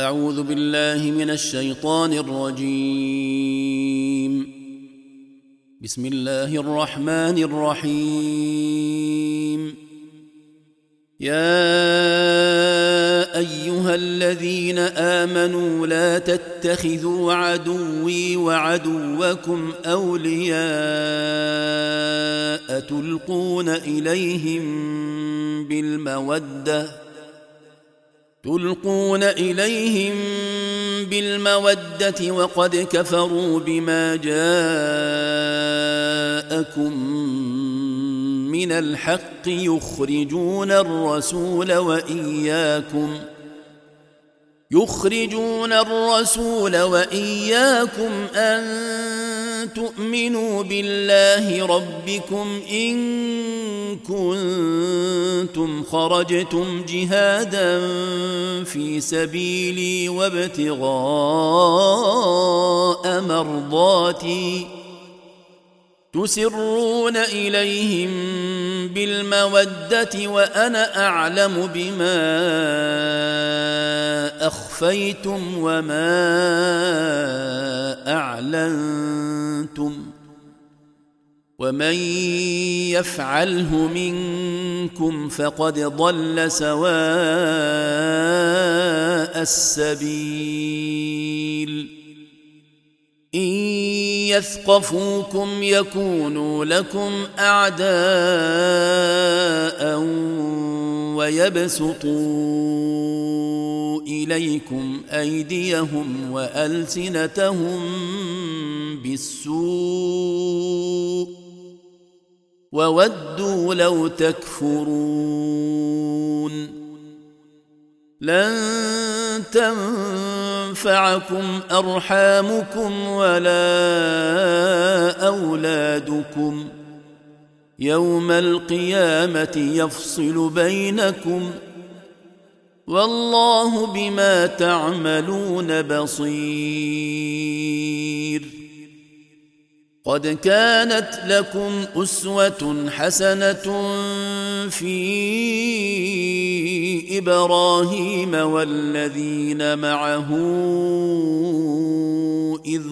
أعوذ بالله من الشيطان الرجيم. بسم الله الرحمن الرحيم. يا أيها الذين آمنوا لا تتخذوا عدوي وعدوكم أولياء تلقون إليهم بالمودة وقد كفروا بما جاءكم من الحق يخرجون الرسول وإياكم أن تؤمنوا بالله ربكم إن كنتم خرجتم جهادا في سبيلي وابتغاء مرضاتي تسرون إليهم بالمودة وأنا أعلم بما أخفيتم وما أعلنتم ومن يفعله منكم فقد ضل سواء السبيل. إن يثقفوكم يكونوا لكم أعداء ويبسطوا إليكم أيديهم وألسنتهم بالسوء وودوا لو تكفرون. لن تنفعكم أرحامكم ولا أولادكم يوم القيامة يفصل بينكم والله بما تعملون بصير. قد كانت لكم أسوة حسنة في إبراهيم والذين معه إذ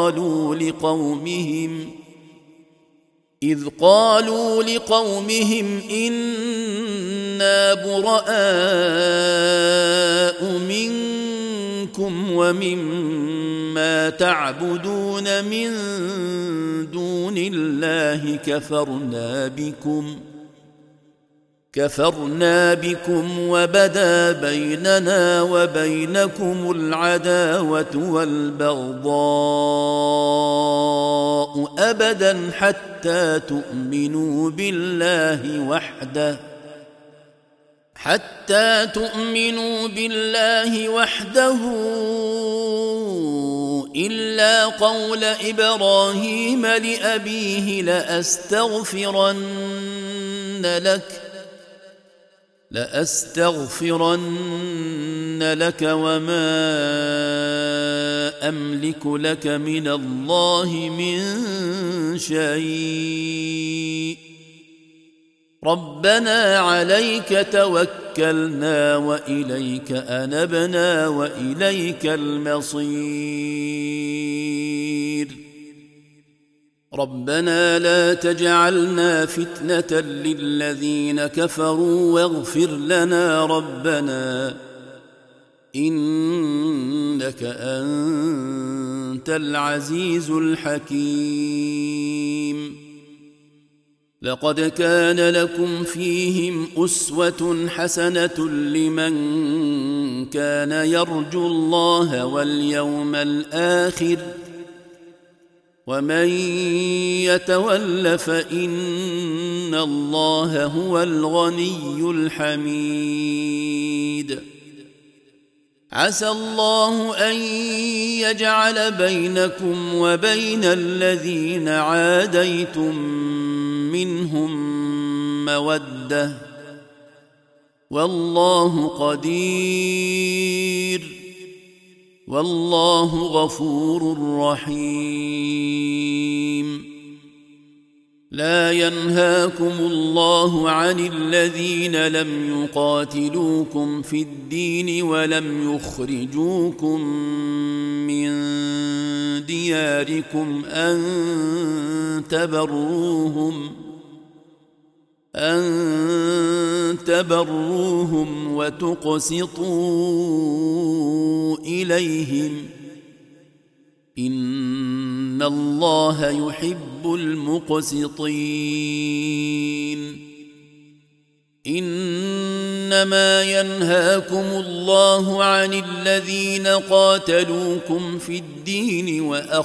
قالوا لقومهم إنا براء منكم ومما تعبدون من دون الله كفرنا بكم وبدا بيننا وبينكم العداوة والبغضاء أبدا حتى تؤمنوا بالله وحده إلا قول إبراهيم لأبيه لأستغفرن لك وما أملك لك من الله من شيء ربنا عليك توكلنا وإليك أنبنا وإليك المصير. ربنا لا تجعلنا فتنة للذين كفروا واغفر لنا ربنا إنك أنت العزيز الحكيم. لقد كان لكم فيهم أسوة حسنة لمن كان يرجو الله واليوم الآخر ومن يتول فإن الله هو الغني الحميد. عسى الله أن يجعل بينكم وبين الذين عاديتم منهم مودة والله قدير والله غفور رحيم. لا ينهاكم الله عن الذين لم يقاتلوكم في الدين ولم يخرجوكم من دياركم أن تبروهم وتقسطوا إليهم إن الله يحب المقسطين إنما ينهاكم الله عن الذين قاتلوكم في الدين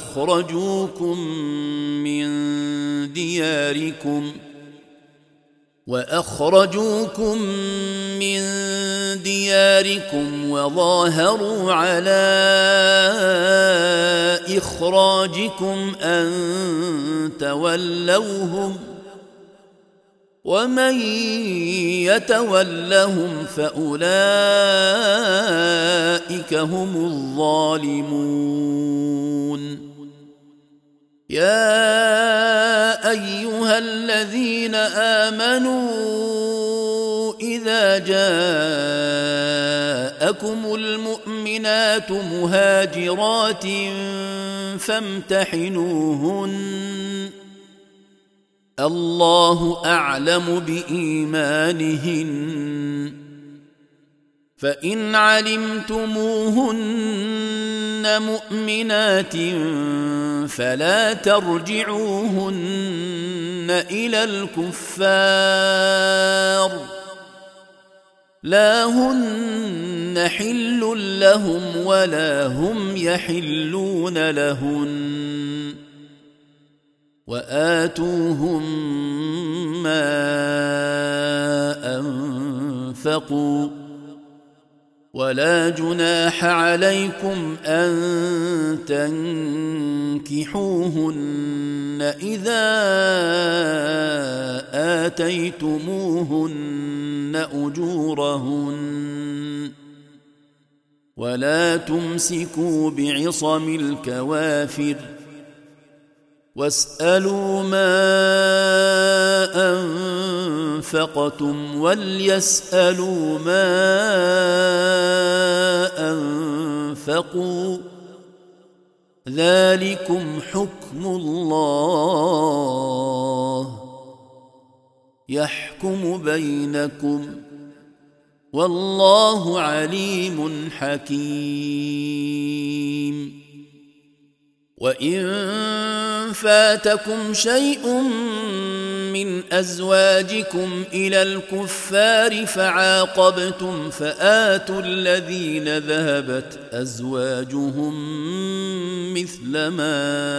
وأخرجوكم من دياركم وظاهروا على إخراجكم أن تولوهم ومن يتولهم فأولئك هم الظالمون يا أيها الذين آمنوا إذا جاءكم المؤمنات مهاجرات فامتحنوهن الله أعلم بإيمانهن فإن علمتموهن مؤمنات فلا ترجعوهن إلى الكفار لا هن حل لهم ولا هم يحلون لهن وآتوهم ما أنفقوا ولا جناح عليكم أن تنكحوهن إذا آتيتموهن أجورهن ولا تمسكوا بعصم الكوافر واسألوا ما أنفقتم وليسألوا ما أنفقوا ذلكم حكم الله يحكم بينكم والله عليم حكيم وإن فاتكم شيء من أزواجكم إلى الكفار فعاقبتم فآتوا الذين ذهبت أزواجهم مثل ما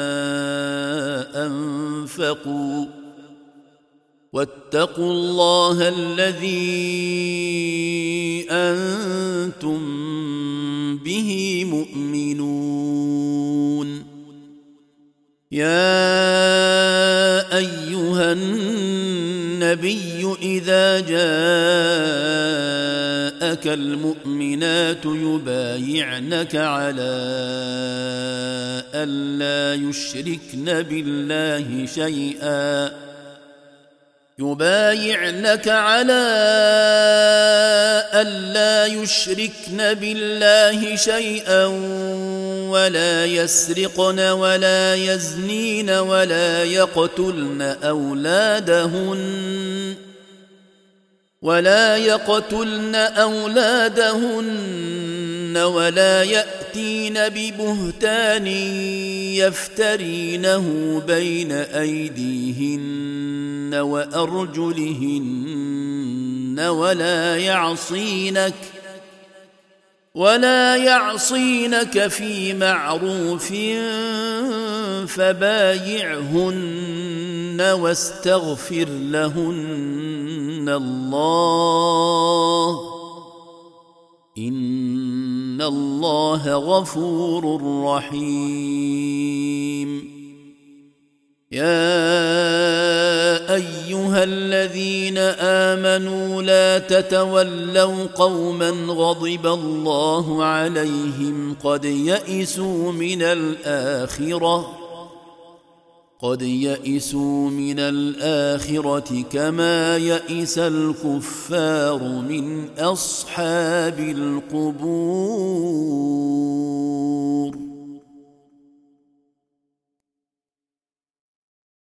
أنفقوا واتقوا الله الذي أنتم به مؤمنون يا أيها النبي إذا جاءك المؤمنات يبايعنك على ألا يشركن بالله شيئا ولا يسرقن ولا يزنين ولا يقتلن أولادهن ولا يأتين ببهتان يفترينه بين أيديهن وأرجلهن ولا يعصينك في معروف فبايعهن واستغفر لهن الله إن الله غفور رحيم يا أيها الذين آمنوا لا تتولوا قوما غضب الله قد يئسوا من الآخرة كما يئس الكفار من أصحاب القبور.